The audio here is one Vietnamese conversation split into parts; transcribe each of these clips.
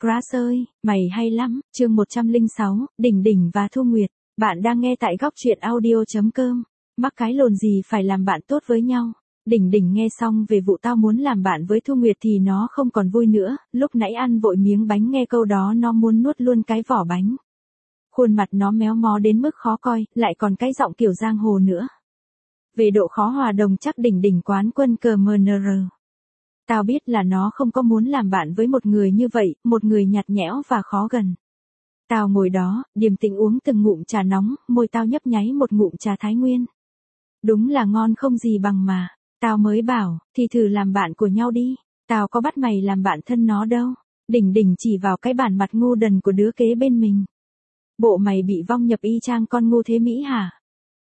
Grass ơi, mày hay lắm, chương 106, Đỉnh Đỉnh và Thu Nguyệt. Bạn đang nghe tại góc truyện audio.com. Mắc cái lồn gì phải làm bạn tốt với nhau. Đỉnh Đỉnh nghe xong về vụ tao muốn làm bạn với Thu Nguyệt thì nó không còn vui nữa, lúc nãy ăn vội miếng bánh nghe câu đó nó muốn nuốt luôn cái vỏ bánh. Khuôn mặt nó méo mó đến mức khó coi, lại còn cái giọng kiểu giang hồ nữa. Về độ khó hòa đồng chắc Đỉnh Đỉnh quán quân cờ MNR. Tao biết là nó không có muốn làm bạn với một người như vậy, một người nhạt nhẽo và khó gần. Tao ngồi đó, điềm tĩnh uống từng ngụm trà nóng, môi tao nhấp nháy một ngụm trà Thái Nguyên. Đúng là ngon không gì bằng mà. Tao mới bảo, thì thử làm bạn của nhau đi. Tao có bắt mày làm bạn thân nó đâu. Đỉnh Đỉnh chỉ vào cái bản mặt ngu đần của đứa kế bên mình. Bộ mày bị vong nhập y chang con ngu thế Mỹ hả?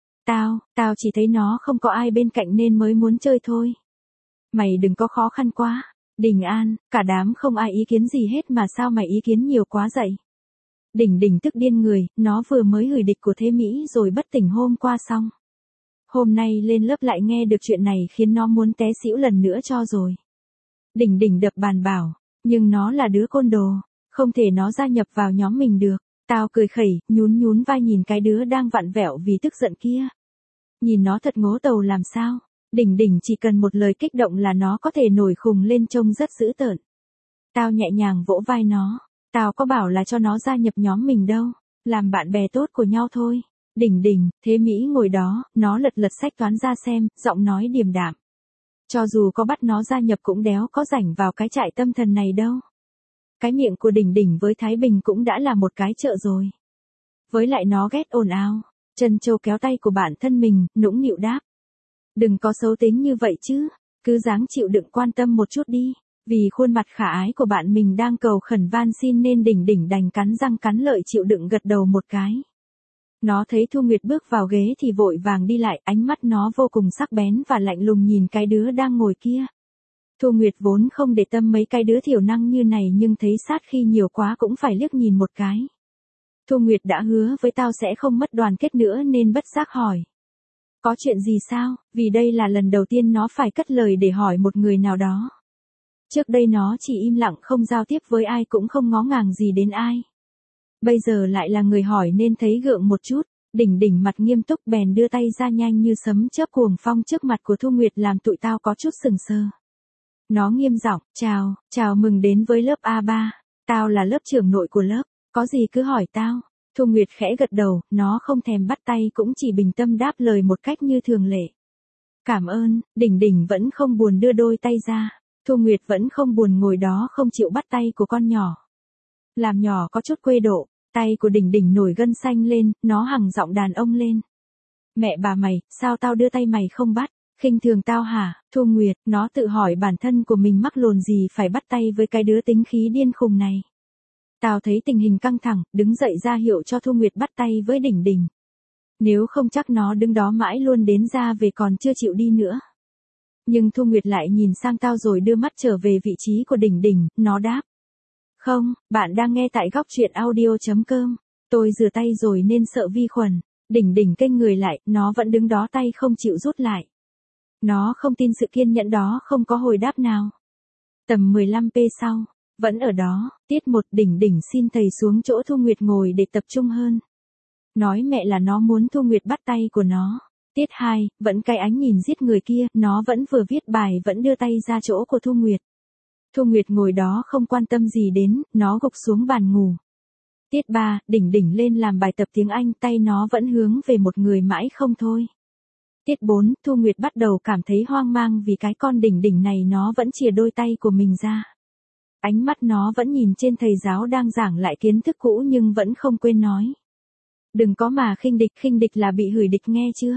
Tao chỉ thấy nó không có ai bên cạnh nên mới muốn chơi thôi. Mày đừng có khó khăn quá. Đình An, cả đám không ai ý kiến gì hết mà sao mày ý kiến nhiều quá vậy? Đỉnh Đỉnh tức điên người, nó vừa mới hủy địch của Thế Mỹ rồi bất tỉnh hôm qua xong. Hôm nay lên lớp lại nghe được chuyện này khiến nó muốn té xỉu lần nữa cho rồi. Đỉnh Đỉnh đập bàn bảo, nhưng nó là đứa côn đồ, không thể nó gia nhập vào nhóm mình được. Tao cười khẩy, nhún vai nhìn cái đứa đang vặn vẹo vì tức giận kia. Nhìn nó thật ngố tàu làm sao. Đỉnh Đỉnh chỉ cần một lời kích động là nó có thể nổi khùng lên trông rất dữ tợn. Tao nhẹ nhàng vỗ vai nó. Tao có bảo là cho nó gia nhập nhóm mình đâu. Làm bạn bè tốt của nhau thôi. Đỉnh Đỉnh, Thế Mỹ ngồi đó, nó lật sách toán ra xem, giọng nói điềm đạm. Cho dù có bắt nó gia nhập cũng đéo có rảnh vào cái trại tâm thần này đâu. Cái miệng của Đỉnh Đỉnh với Thái Bình cũng đã là một cái chợ rồi. Với lại nó ghét ồn ào. Trân Châu kéo tay của bản thân mình, nũng nịu đáp. Đừng có xấu tính như vậy chứ, cứ dáng chịu đựng quan tâm một chút đi, vì khuôn mặt khả ái của bạn mình đang cầu khẩn van xin nên Đỉnh Đỉnh đành cắn răng cắn lợi chịu đựng gật đầu một cái. Nó thấy Thu Nguyệt bước vào ghế thì vội vàng đi lại, ánh mắt nó vô cùng sắc bén và lạnh lùng nhìn cái đứa đang ngồi kia. Thu Nguyệt vốn không để tâm mấy cái đứa thiểu năng như này nhưng thấy sát khi nhiều quá cũng phải liếc nhìn một cái. Thu Nguyệt đã hứa với tao sẽ không mất đoàn kết nữa nên bất giác hỏi. Có chuyện gì sao? Vì đây là lần đầu tiên nó phải cất lời để hỏi một người nào đó. Trước đây nó chỉ im lặng không giao tiếp với ai cũng không ngó ngàng gì đến ai. Bây giờ lại là người hỏi nên thấy gượng một chút. Đỉnh Đỉnh mặt nghiêm túc bèn đưa tay ra nhanh như sấm chớp cuồng phong trước mặt của Thu Nguyệt làm tụi tao có chút sừng sờ. Nó nghiêm giọng, chào mừng đến với lớp A3. Tao là lớp trưởng nội của lớp, có gì cứ hỏi tao. Thu Nguyệt khẽ gật đầu, nó không thèm bắt tay cũng chỉ bình tâm đáp lời một cách như thường lệ. Cảm ơn. Đỉnh Đỉnh vẫn không buồn đưa đôi tay ra. Thu Nguyệt vẫn không buồn ngồi đó không chịu bắt tay của con nhỏ. Làm nhỏ có chút quê độ, tay của Đỉnh Đỉnh nổi gân xanh lên, nó hằng giọng đàn ông lên. Mẹ bà mày, sao tao đưa tay mày không bắt? Khinh thường tao hả? Thu Nguyệt, nó tự hỏi bản thân của mình mắc lồn gì phải bắt tay với cái đứa tính khí điên khùng này. Tao thấy tình hình căng thẳng, đứng dậy ra hiệu cho Thu Nguyệt bắt tay với Đỉnh Đỉnh. Nếu không chắc nó đứng đó mãi luôn đến ra về còn chưa chịu đi nữa. Nhưng Thu Nguyệt lại nhìn sang tao rồi đưa mắt trở về vị trí của Đỉnh Đỉnh, nó đáp. Không, bạn đang nghe tại góc truyện audio.com. Tôi rửa tay rồi nên sợ vi khuẩn. Đỉnh Đỉnh kênh người lại, nó vẫn đứng đó tay không chịu rút lại. Nó không tin sự kiên nhẫn đó không có hồi đáp nào. Tầm 15p sau. Vẫn ở đó, tiết 1 Đỉnh Đỉnh xin thầy xuống chỗ Thu Nguyệt ngồi để tập trung hơn. Nói mẹ là nó muốn Thu Nguyệt bắt tay của nó. Tiết 2, vẫn cái ánh nhìn giết người kia, nó vẫn vừa viết bài vẫn đưa tay ra chỗ của Thu Nguyệt. Thu Nguyệt ngồi đó không quan tâm gì đến, nó gục xuống bàn ngủ. Tiết 3, Đỉnh Đỉnh lên làm bài tập tiếng Anh, tay nó vẫn hướng về một người mãi không thôi. Tiết 4, Thu Nguyệt bắt đầu cảm thấy hoang mang vì cái con Đỉnh Đỉnh này nó vẫn chìa đôi tay của mình ra. Ánh mắt nó vẫn nhìn trên thầy giáo đang giảng lại kiến thức cũ nhưng vẫn không quên nói. Đừng có mà khinh địch là bị hủy địch nghe chưa?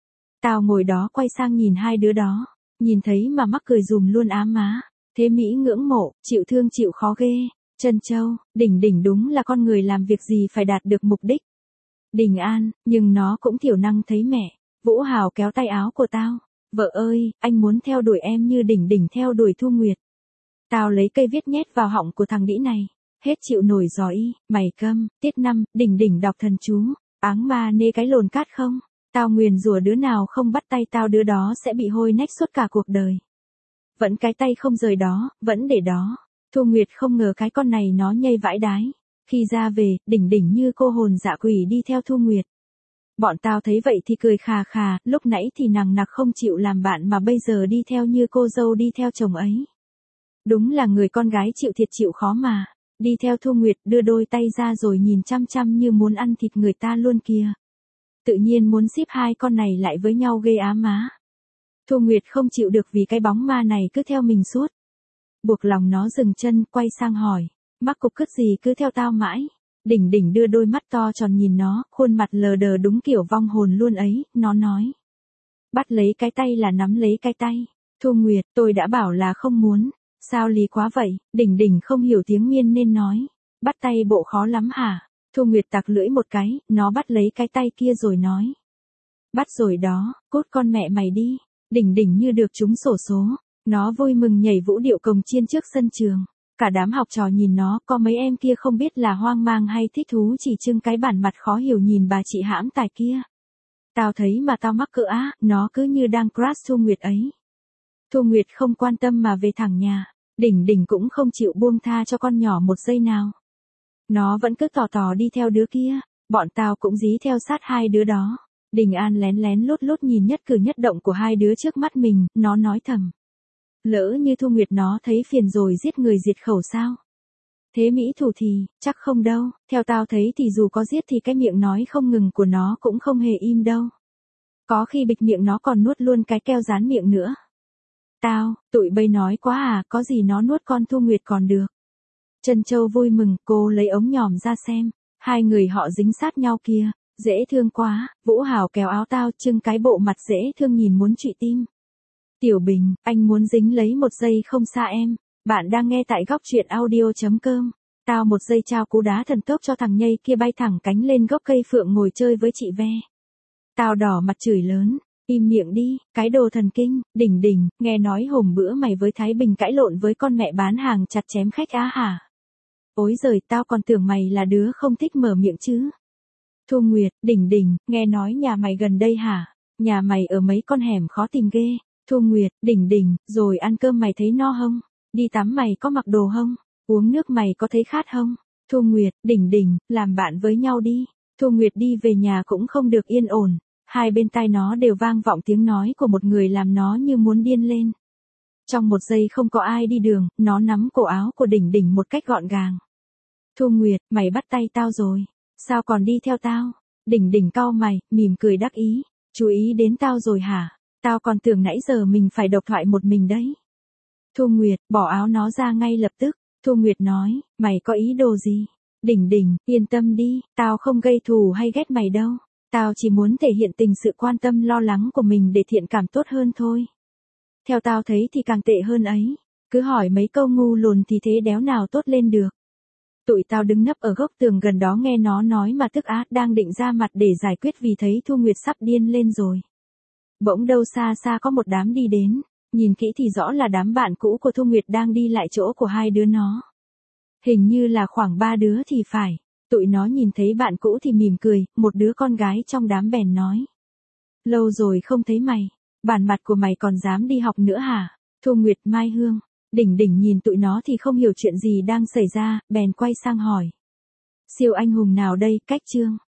Tao ngồi đó quay sang nhìn hai đứa đó, nhìn thấy mà mắc cười dùm luôn á má. Thế Mỹ ngưỡng mộ, chịu thương chịu khó ghê. Trân Châu, Đỉnh Đỉnh đúng là con người làm việc gì phải đạt được mục đích. Đình An, nhưng nó cũng thiểu năng thấy mẹ. Vũ Hào kéo tay áo của tao. Vợ ơi, anh muốn theo đuổi em như Đỉnh Đỉnh theo đuổi Thu Nguyệt. Tao lấy cây viết nhét vào họng của thằng đĩ này. Hết chịu nổi giỏi, mày câm. Tiết 5, Đỉnh Đỉnh đọc thần chú. Áng ma nê cái lồn cát không. Tao nguyền rủa đứa nào không bắt tay tao đứa đó sẽ bị hôi nách suốt cả cuộc đời. Vẫn cái tay không rời đó, vẫn để đó. Thu Nguyệt không ngờ cái con này nó nhây vãi đái. Khi ra về, Đỉnh Đỉnh như cô hồn dạ quỷ đi theo Thu Nguyệt. Bọn tao thấy vậy thì cười khà khà, lúc nãy thì nằng nặc không chịu làm bạn mà bây giờ đi theo như cô dâu đi theo chồng ấy. Đúng là người con gái chịu thiệt chịu khó mà. Đi theo Thu Nguyệt đưa đôi tay ra rồi nhìn chăm chăm như muốn ăn thịt người ta luôn kìa. Tự nhiên muốn ship hai con này lại với nhau ghê á má. Thu Nguyệt không chịu được vì cái bóng ma này cứ theo mình suốt. Buộc lòng nó dừng chân, quay sang hỏi. Mắc cục cứt gì cứ theo tao mãi. Đỉnh Đỉnh đưa đôi mắt to tròn nhìn nó, khuôn mặt lờ đờ đúng kiểu vong hồn luôn ấy, nó nói. Bắt lấy cái tay là nắm lấy cái tay. Thu Nguyệt, tôi đã bảo là không muốn. Sao lý quá vậy? Đỉnh Đỉnh không hiểu tiếng Miên nên nói. Bắt tay bộ khó lắm hả? Thu Nguyệt tặc lưỡi một cái, nó bắt lấy cái tay kia rồi nói. Bắt rồi đó, cút con mẹ mày đi. Đỉnh Đỉnh như được trúng xổ số. Nó vui mừng nhảy vũ điệu cồng chiên trước sân trường. Cả đám học trò nhìn nó, có mấy em kia không biết là hoang mang hay thích thú chỉ trưng cái bản mặt khó hiểu nhìn bà chị hãm tài kia. Tao thấy mà tao mắc cỡ á, nó cứ như đang crush Thu Nguyệt ấy. Thu Nguyệt không quan tâm mà về thẳng nhà. Đỉnh Đỉnh cũng không chịu buông tha cho con nhỏ một giây nào. Nó vẫn cứ tò tò đi theo đứa kia. Bọn tao cũng dí theo sát hai đứa đó. Đình An lén lén lút lút nhìn nhất cử nhất động của hai đứa trước mắt mình, nó nói thầm. Lỡ như Thu Nguyệt nó thấy phiền rồi giết người diệt khẩu sao? Thế mỹ thủ thì, chắc không đâu, theo tao thấy thì dù có giết thì cái miệng nói không ngừng của nó cũng không hề im đâu. Có khi bịch miệng nó còn nuốt luôn cái keo dán miệng nữa. Tụi bay nói quá à, có gì nó nuốt con Thu Nguyệt còn được. Trân Châu vui mừng, cô lấy ống nhòm ra xem, hai người họ dính sát nhau kia, dễ thương quá, Vũ Hảo kéo áo tao trưng cái bộ mặt dễ thương nhìn muốn trụy tim. Tiểu Bình, anh muốn dính lấy một giây không xa em, bạn đang nghe tại góc truyện audio.com. Tao một giây trao cú đá thần tốc cho thằng nhây kia bay thẳng cánh lên gốc cây phượng ngồi chơi với chị ve. Tao đỏ mặt chửi lớn. Im miệng đi, cái đồ thần kinh. Đỉnh Đỉnh, nghe nói hôm bữa mày với Thái Bình cãi lộn với con mẹ bán hàng chặt chém khách á hả? Ối giời, tao còn tưởng mày là đứa không thích mở miệng chứ. Thu Nguyệt, Đỉnh Đỉnh, nghe nói nhà mày gần đây hả? Nhà mày ở mấy con hẻm khó tìm ghê. Thu Nguyệt, Đỉnh Đỉnh, rồi ăn cơm mày thấy no không? Đi tắm mày có mặc đồ không? Uống nước mày có thấy khát không? Thu Nguyệt, Đỉnh Đỉnh, làm bạn với nhau đi. Thu Nguyệt đi về nhà cũng không được yên ổn. Hai bên tai nó đều vang vọng tiếng nói của một người làm nó như muốn điên lên. Trong một giây không có ai đi đường, nó nắm cổ áo của Đỉnh Đỉnh một cách gọn gàng. Thu Nguyệt, mày bắt tay tao rồi. Sao còn đi theo tao? Đỉnh Đỉnh cau mày, mỉm cười đắc ý. Chú ý đến tao rồi hả? Tao còn tưởng nãy giờ mình phải độc thoại một mình đấy. Thu Nguyệt, bỏ áo nó ra ngay lập tức. Thu Nguyệt nói, mày có ý đồ gì? Đỉnh Đỉnh, yên tâm đi, tao không gây thù hay ghét mày đâu. Tao chỉ muốn thể hiện tình sự quan tâm lo lắng của mình để thiện cảm tốt hơn thôi. Theo tao thấy thì càng tệ hơn ấy. Cứ hỏi mấy câu ngu lùn thì thế đéo nào tốt lên được. Tụi tao đứng nấp ở góc tường gần đó nghe nó nói mà tức á, đang định ra mặt để giải quyết vì thấy Thu Nguyệt sắp điên lên rồi. Bỗng đâu xa xa có một đám đi đến. Nhìn kỹ thì rõ là đám bạn cũ của Thu Nguyệt đang đi lại chỗ của hai đứa nó. Hình như là khoảng 3 đứa thì phải. Tụi nó nhìn thấy bạn cũ thì mỉm cười, một đứa con gái trong đám bèn nói. Lâu rồi không thấy mày, bản mặt của mày còn dám đi học nữa hả? Thu Nguyệt, Mai Hương, Đỉnh Đỉnh nhìn tụi nó thì không hiểu chuyện gì đang xảy ra, bèn quay sang hỏi. Siêu anh hùng nào đây, cách chương.